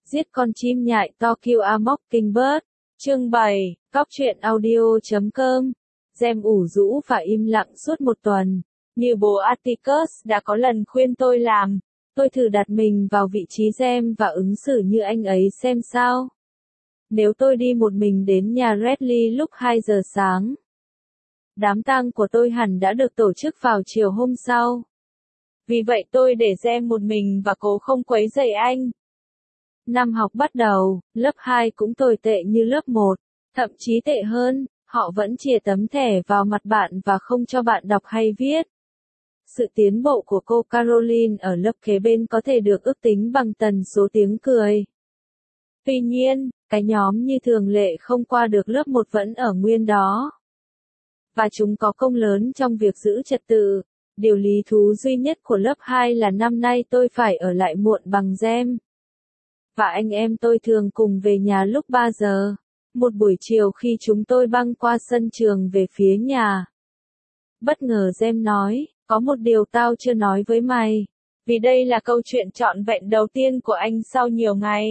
Giết con chim nhại to kill a mockingbird. Chương 7, Cóc truyện audio.com. Gem ủ rũ và im lặng suốt một tuần. Như bố Atticus đã có lần khuyên tôi làm, tôi thử đặt mình vào vị trí Gem và ứng xử như anh ấy xem sao. Nếu tôi đi một mình đến nhà Redley lúc 2 giờ sáng, đám tang của tôi hẳn đã được tổ chức vào chiều hôm sau. Vì vậy tôi để Gem một mình và cố không quấy rầy anh. Năm học bắt đầu, lớp 2 cũng tồi tệ như lớp 1, thậm chí tệ hơn, họ vẫn chìa tấm thẻ vào mặt bạn và không cho bạn đọc hay viết. Sự tiến bộ của cô Caroline ở lớp kế bên có thể được ước tính bằng tần số tiếng cười. Tuy nhiên, cái nhóm như thường lệ không qua được lớp 1 vẫn ở nguyên đó. Và chúng có công lớn trong việc giữ trật tự. Điều lý thú duy nhất của lớp 2 là năm nay tôi phải ở lại muộn bằng Gem. Và anh em tôi thường cùng về nhà lúc 3 giờ. Một buổi chiều khi chúng tôi băng qua sân trường về phía nhà. Bất ngờ Gem nói, có một điều tao chưa nói với mày. Vì đây là câu chuyện trọn vẹn đầu tiên của anh sau nhiều ngày.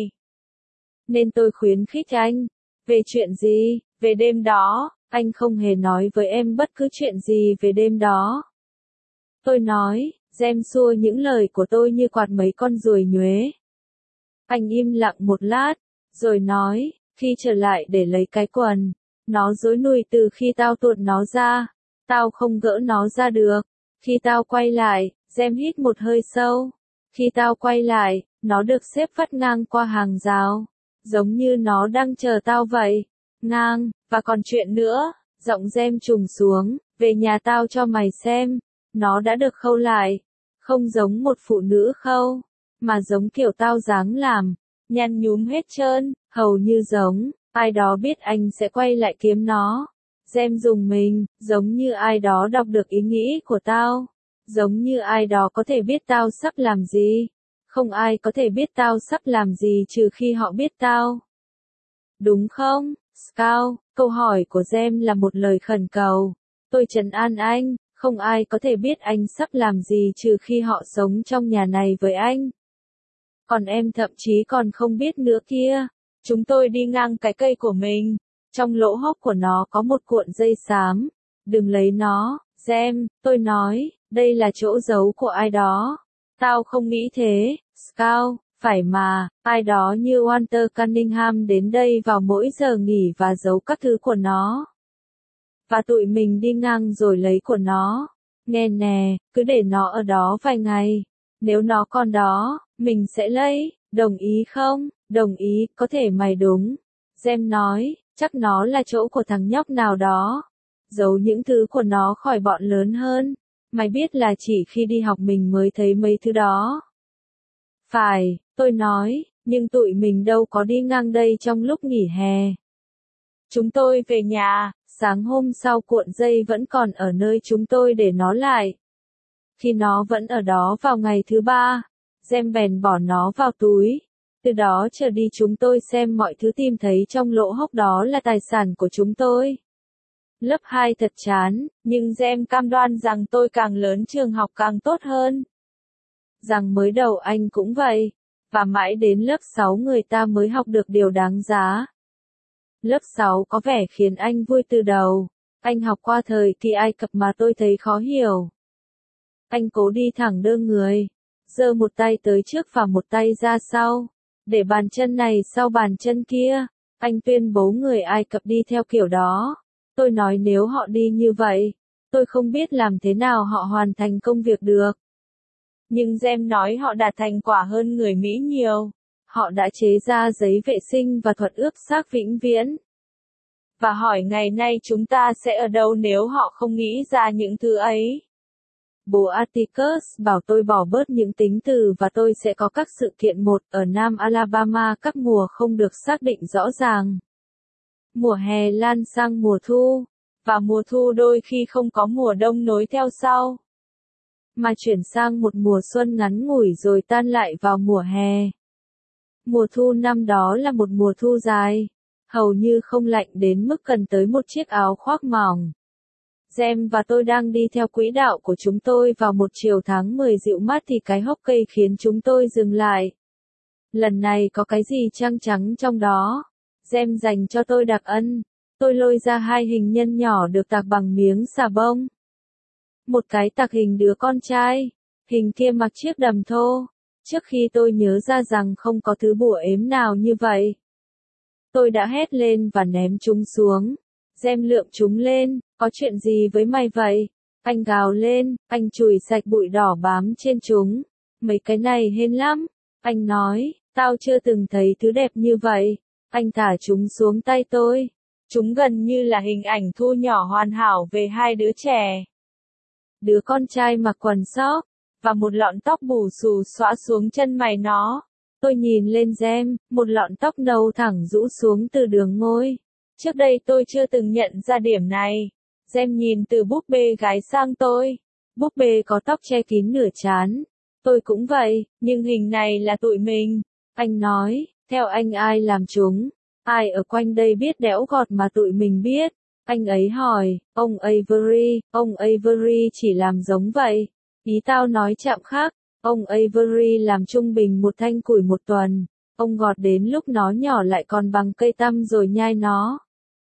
Nên tôi khuyến khích anh. Về chuyện gì? Về đêm đó. Anh không hề nói với em bất cứ chuyện gì về đêm đó. Tôi nói, Gem xua những lời của tôi như quạt mấy con ruồi nhuế. Anh im lặng một lát, rồi nói, khi trở lại để lấy cái quần, nó rối nùi từ khi tao tuột nó ra, tao không gỡ nó ra được. Khi tao quay lại, Gem hít một hơi sâu. Khi tao quay lại, nó được xếp vắt ngang qua hàng rào, giống như nó đang chờ tao vậy. Ngang, và còn chuyện nữa, giọng Gem trùng xuống, về nhà tao cho mày xem. Nó đã được khâu lại, không giống một phụ nữ khâu, mà giống kiểu tao dáng làm, nhăn nhúm hết trơn, hầu như giống, ai đó biết anh sẽ quay lại kiếm nó. Gem dùng mình, giống như ai đó đọc được ý nghĩ của tao, giống như ai đó có thể biết tao sắp làm gì. Không ai có thể biết tao sắp làm gì trừ khi họ biết tao. Đúng không, Scout? Câu hỏi của Gem là một lời khẩn cầu. Tôi trấn an anh. Không ai có thể biết anh sắp làm gì trừ khi họ sống trong nhà này với anh. Còn em thậm chí còn không biết nữa kia. Chúng tôi đi ngang cái cây của mình. Trong lỗ hốc của nó có một cuộn dây xám. Đừng lấy nó, Gem, tôi nói, đây là chỗ giấu của ai đó. Tao không nghĩ thế, Scout, phải mà, ai đó như Walter Cunningham đến đây vào mỗi giờ nghỉ và giấu các thứ của nó. Và tụi mình đi ngang rồi lấy của nó. Nghe nè, cứ để nó ở đó vài ngày. Nếu nó còn đó, mình sẽ lấy, đồng ý không? Đồng ý, có thể mày đúng. Gem nói, chắc nó là chỗ của thằng nhóc nào đó. Giấu những thứ của nó khỏi bọn lớn hơn. Mày biết là chỉ khi đi học mình mới thấy mấy thứ đó. Phải, tôi nói, nhưng tụi mình đâu có đi ngang đây trong lúc nghỉ hè. Chúng tôi về nhà, sáng hôm sau cuộn dây vẫn còn ở nơi chúng tôi để nó lại. Khi nó vẫn ở đó vào ngày thứ 3, Gem bèn bỏ nó vào túi. Từ đó trở đi chúng tôi xem mọi thứ tìm thấy trong lỗ hốc đó là tài sản của chúng tôi. Lớp 2 thật chán, nhưng Gem cam đoan rằng tôi càng lớn trường học càng tốt hơn. Rằng mới đầu anh cũng vậy, và mãi đến lớp 6 người ta mới học được điều đáng giá. Lớp 6 có vẻ khiến anh vui từ đầu. Anh học qua thời kỳ Ai Cập mà tôi thấy khó hiểu. Anh cố đi thẳng đơ người, giơ một tay tới trước và một tay ra sau, để bàn chân này sau bàn chân kia. Anh tuyên bố người Ai Cập đi theo kiểu đó. Tôi nói nếu họ đi như vậy, tôi không biết làm thế nào họ hoàn thành công việc được. Nhưng Gem nói họ đạt thành quả hơn người Mỹ nhiều. Họ đã chế ra giấy vệ sinh và thuật ướp xác vĩnh viễn. Và hỏi ngày nay chúng ta sẽ ở đâu nếu họ không nghĩ ra những thứ ấy. Bố Atticus bảo tôi bỏ bớt những tính từ và tôi sẽ có các sự kiện một ở Nam Alabama các mùa không được xác định rõ ràng. Mùa hè lan sang mùa thu, và mùa thu đôi khi không có mùa đông nối theo sau, mà chuyển sang một mùa xuân ngắn ngủi rồi tan lại vào mùa hè. Mùa thu năm đó là một mùa thu dài, hầu như không lạnh đến mức cần tới một chiếc áo khoác mỏng. Gem và tôi đang đi theo quỹ đạo của chúng tôi vào một chiều tháng 10 dịu mát thì cái hốc cây khiến chúng tôi dừng lại. Lần này có cái gì trăng trắng trong đó? Gem dành cho tôi đặc ân. Tôi lôi ra hai hình nhân nhỏ được tạc bằng miếng xà bông. Một cái tạc hình đứa con trai, hình kia mặc chiếc đầm thô. Trước khi tôi nhớ ra rằng không có thứ bùa ếm nào như vậy, tôi đã hét lên và ném chúng xuống. Gem lượm chúng lên, có chuyện gì với mày vậy? Anh gào lên, anh chùi sạch bụi đỏ bám trên chúng. Mấy cái này hên lắm. Anh nói, tao chưa từng thấy thứ đẹp như vậy. Anh thả chúng xuống tay tôi. Chúng gần như là hình ảnh thu nhỏ hoàn hảo về hai đứa trẻ. Đứa con trai mặc quần sóc, và một lọn tóc bù xù xõa xuống chân mày nó. Tôi nhìn lên Gem, một lọn tóc nâu thẳng rũ xuống từ đường ngôi. Trước đây tôi chưa từng nhận ra điểm này. Gem nhìn từ búp bê gái sang tôi. Búp bê có tóc che kín nửa trán. Tôi cũng vậy, nhưng hình này là tụi mình. Anh nói, theo anh ai làm chúng? Ai ở quanh đây biết đẽo gọt mà tụi mình biết? Anh ấy hỏi, ông Avery chỉ làm giống vậy. Ý tao nói chạm khác, ông Avery làm trung bình một thanh củi một tuần. Ông gọt đến lúc nó nhỏ lại còn bằng cây tăm rồi nhai nó.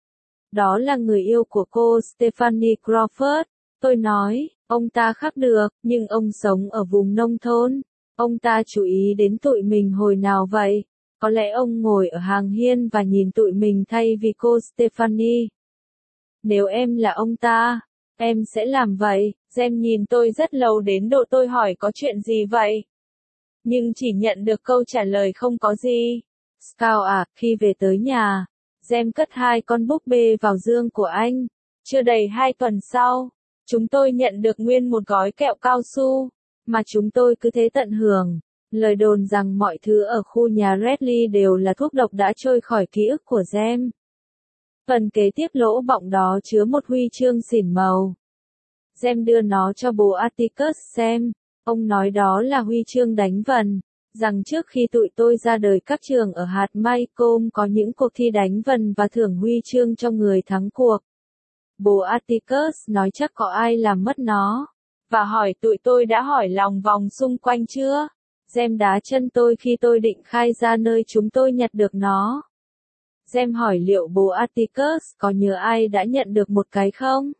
Đó là người yêu của cô Stephanie Crawford. Tôi nói, ông ta khác được, nhưng ông sống ở vùng nông thôn. Ông ta chú ý đến tụi mình hồi nào vậy? Có lẽ ông ngồi ở hàng hiên và nhìn tụi mình thay vì cô Stephanie. Nếu em là ông ta, em sẽ làm vậy. Gem nhìn tôi rất lâu đến độ tôi hỏi có chuyện gì vậy? Nhưng chỉ nhận được câu trả lời không có gì. Scout à, khi về tới nhà, Gem cất hai con búp bê vào giường của anh. Chưa đầy 2 tuần sau, chúng tôi nhận được nguyên một gói kẹo cao su, mà chúng tôi cứ thế tận hưởng. Lời đồn rằng mọi thứ ở khu nhà Redley đều là thuốc độc đã trôi khỏi ký ức của Gem. Phần kế tiếp lỗ bọng đó chứa một huy chương xỉn màu. Gem đưa nó cho bố Atticus xem. Ông nói đó là huy chương đánh vần, rằng trước khi tụi tôi ra đời các trường ở hạt Maycomb có những cuộc thi đánh vần và thưởng huy chương cho người thắng cuộc. Bố Atticus nói chắc có ai làm mất nó, và hỏi tụi tôi đã hỏi lòng vòng xung quanh chưa. Gem đá chân tôi khi tôi định khai ra nơi chúng tôi nhặt được nó. Gem hỏi liệu bố Atticus có nhớ ai đã nhận được một cái không?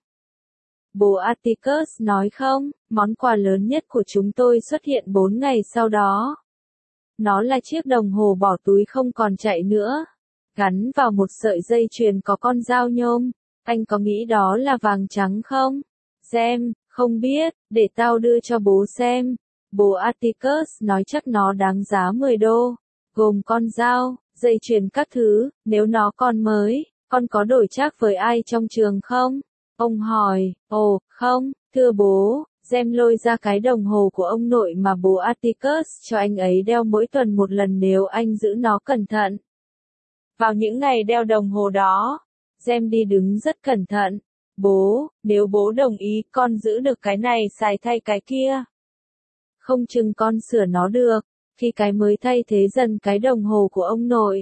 Bố Atticus nói không, món quà lớn nhất của chúng tôi xuất hiện 4 ngày sau đó. Nó là chiếc đồng hồ bỏ túi không còn chạy nữa, gắn vào một sợi dây chuyền có con dao nhôm. Anh có nghĩ đó là vàng trắng không? Gem, không biết, để tao đưa cho bố xem. Bố Atticus nói chắc nó đáng giá 10 đô, gồm con dao, dây chuyền các thứ. Nếu nó còn mới, con có đổi trác với ai trong trường không? Ông hỏi, ồ, không, thưa bố. Gem lôi ra cái đồng hồ của ông nội mà bố Atticus cho anh ấy đeo mỗi tuần một lần nếu anh giữ nó cẩn thận. Vào những ngày đeo đồng hồ đó, Gem đi đứng rất cẩn thận. Bố, nếu bố đồng ý con giữ được cái này xài thay cái kia. Không chừng con sửa nó được, khi cái mới thay thế dần cái đồng hồ của ông nội.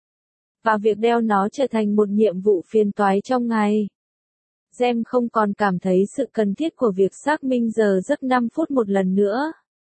Và việc đeo nó trở thành một nhiệm vụ phiền toái trong ngày. Gem không còn cảm thấy sự cần thiết của việc xác minh giờ giấc 5 phút một lần nữa.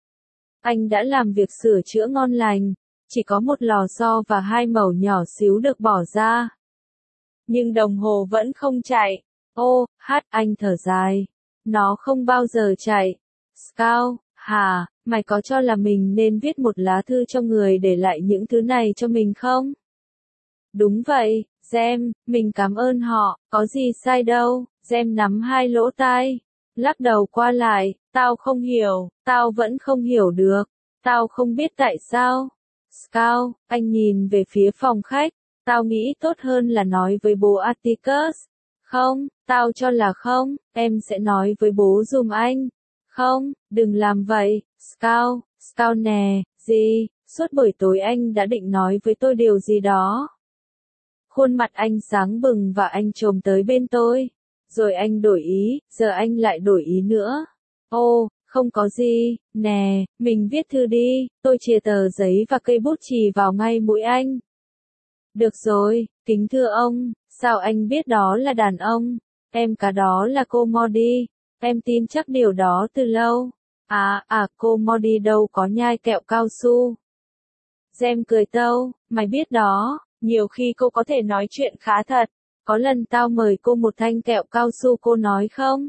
Anh đã làm việc sửa chữa ngon lành, chỉ có một lò xo và 2 mẩu nhỏ xíu được bỏ ra. Nhưng đồng hồ vẫn không chạy. Ô, anh thở dài. Nó không bao giờ chạy. Scout, hả, mày có cho là mình nên viết một lá thư cho người để lại những thứ này cho mình không? Đúng vậy, Gem, mình cảm ơn họ, có gì sai đâu. Gem nắm hai lỗ tai, lắc đầu qua lại, tao không hiểu, tao vẫn không hiểu được, tao không biết tại sao. Scout, anh nhìn về phía phòng khách, tao nghĩ tốt hơn là nói với bố Atticus. Không, tao cho là không, em sẽ nói với bố giùm anh. Không, đừng làm vậy, Scout nè, gì, suốt buổi tối anh đã định nói với tôi điều gì đó. Khuôn mặt anh sáng bừng và anh chồm tới bên tôi. Rồi anh đổi ý, giờ anh lại đổi ý nữa. Ô, không có gì, nè, mình viết thư đi. Tôi chìa tờ giấy và cây bút chì vào ngay mũi anh. Được rồi, kính thưa ông, sao anh biết đó là đàn ông? Em cả đó là cô Modi. Em tin chắc điều đó từ lâu. Cô Modi đâu có nhai kẹo cao su. Gem cười tâu, mày biết đó, nhiều khi cô có thể nói chuyện khá thật. Có lần tao mời cô một thanh kẹo cao su cô nói không?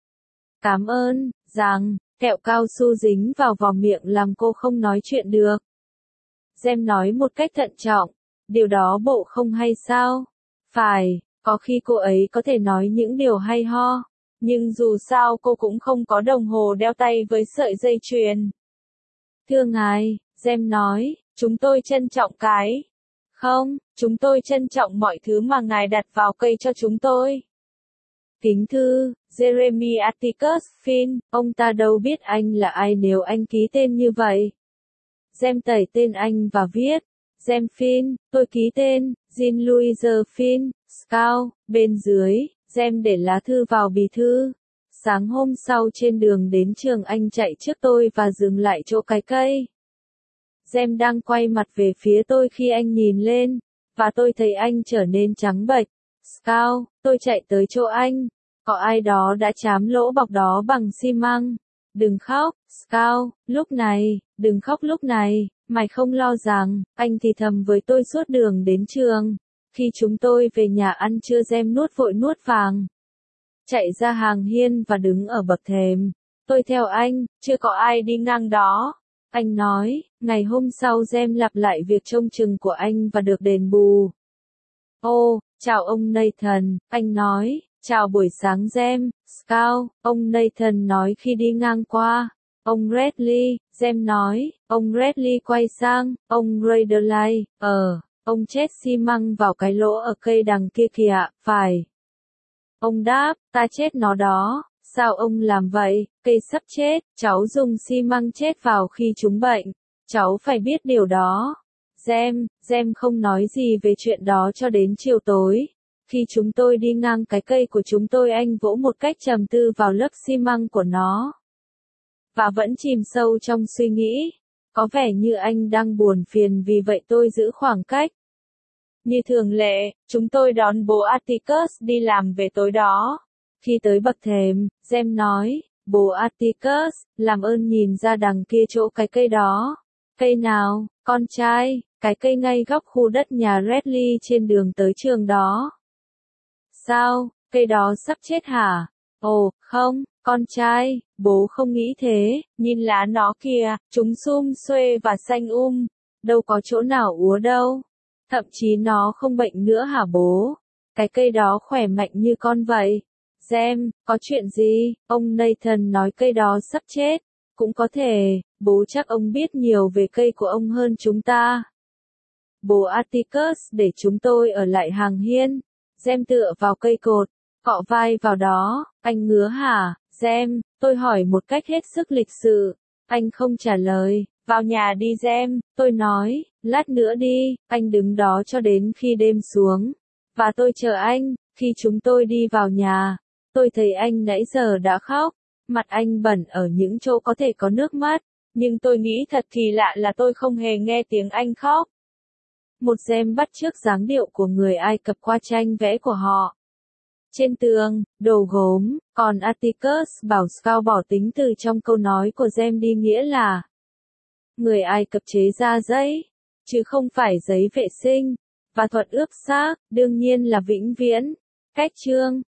Cảm ơn, rằng, kẹo cao su dính vào vỏ miệng làm cô không nói chuyện được. Gem nói một cách thận trọng, điều đó bộ không hay sao? Phải, có khi cô ấy có thể nói những điều hay ho, nhưng dù sao cô cũng không có đồng hồ đeo tay với sợi dây chuyền. Thưa ngài, Gem nói, chúng tôi trân trọng cái. Không, chúng tôi trân trọng mọi thứ mà ngài đặt vào cây cho chúng tôi. Kính thư, Jeremy Atticus Finn, ông ta đâu biết anh là ai nếu anh ký tên như vậy. Gem tẩy tên anh và viết, Gem Finn, tôi ký tên, Jean-Louis Finn, Scout, bên dưới, Gem để lá thư vào bì thư. Sáng hôm sau trên đường đến trường anh chạy trước tôi và dừng lại chỗ cái cây. Gem đang quay mặt về phía tôi khi anh nhìn lên, và tôi thấy anh trở nên trắng bệch. Scout, tôi chạy tới chỗ anh. Có ai đó đã trám lỗ bọc đó bằng xi măng. Đừng khóc, Scout, lúc này, đừng khóc lúc này, mày không lo rằng, anh thì thầm với tôi suốt đường đến trường. Khi chúng tôi về nhà ăn trưa Gem nuốt vội nuốt vàng. Chạy ra hàng hiên và đứng ở bậc thềm. Tôi theo anh, chưa có ai đi ngang đó. Anh nói, ngày hôm sau Gem lặp lại việc trông chừng của anh và được đền bù. Ô, chào ông Nathan, anh nói, chào buổi sáng Gem, Scout, ông Nathan nói khi đi ngang qua. Ông Redley, Gem nói, ông Redley quay sang, ông Raiderley, ông chết xi măng vào cái lỗ ở cây đằng kia kìa, phải. Ông đáp, ta chết nó đó. Sao ông làm vậy, cây sắp chết, cháu dùng xi măng chết vào khi chúng bệnh. Cháu phải biết điều đó. Gem không nói gì về chuyện đó cho đến chiều tối. Khi chúng tôi đi ngang cái cây của chúng tôi anh vỗ một cách trầm tư vào lớp xi măng của nó. Và vẫn chìm sâu trong suy nghĩ. Có vẻ như anh đang buồn phiền vì vậy tôi giữ khoảng cách. Như thường lệ, chúng tôi đón bố Atticus đi làm về tối đó. Khi tới bậc thềm, Gem nói, bố Atticus, làm ơn nhìn ra đằng kia chỗ cái cây đó. Cây nào, con trai, cái cây ngay góc khu đất nhà Redley trên đường tới trường đó. Sao, cây đó sắp chết hả? Ồ, không, con trai, bố không nghĩ thế, nhìn lá nó kìa, chúng sum xuê và xanh đâu có chỗ nào úa đâu. Thậm chí nó không bệnh nữa hả bố? Cái cây đó khỏe mạnh như con vậy. Gem, có chuyện gì? Ông Nathan nói cây đó sắp chết. Cũng có thể, bố chắc ông biết nhiều về cây của ông hơn chúng ta. Bố Atticus để chúng tôi ở lại hàng hiên. Gem tựa vào cây cột, cọ vai vào đó. Anh ngứa hả, Gem? Tôi hỏi một cách hết sức lịch sự. Anh không trả lời. Vào nhà đi Gem, tôi nói, lát nữa đi, anh đứng đó cho đến khi đêm xuống. Và tôi chờ anh, khi chúng tôi đi vào nhà, tôi thấy anh nãy giờ đã khóc, mặt anh bẩn ở những chỗ có thể có nước mắt, nhưng tôi nghĩ thật kỳ lạ là tôi không hề nghe tiếng anh khóc. Một Gem bắt chước dáng điệu của người Ai Cập qua tranh vẽ của họ. Trên tường, đồ gốm, còn Atticus bảo Scout bỏ tính từ trong câu nói của Gem đi nghĩa là người Ai Cập chế ra giấy, chứ không phải giấy vệ sinh, và thuật ướp xác, đương nhiên là vĩnh viễn. Cách chương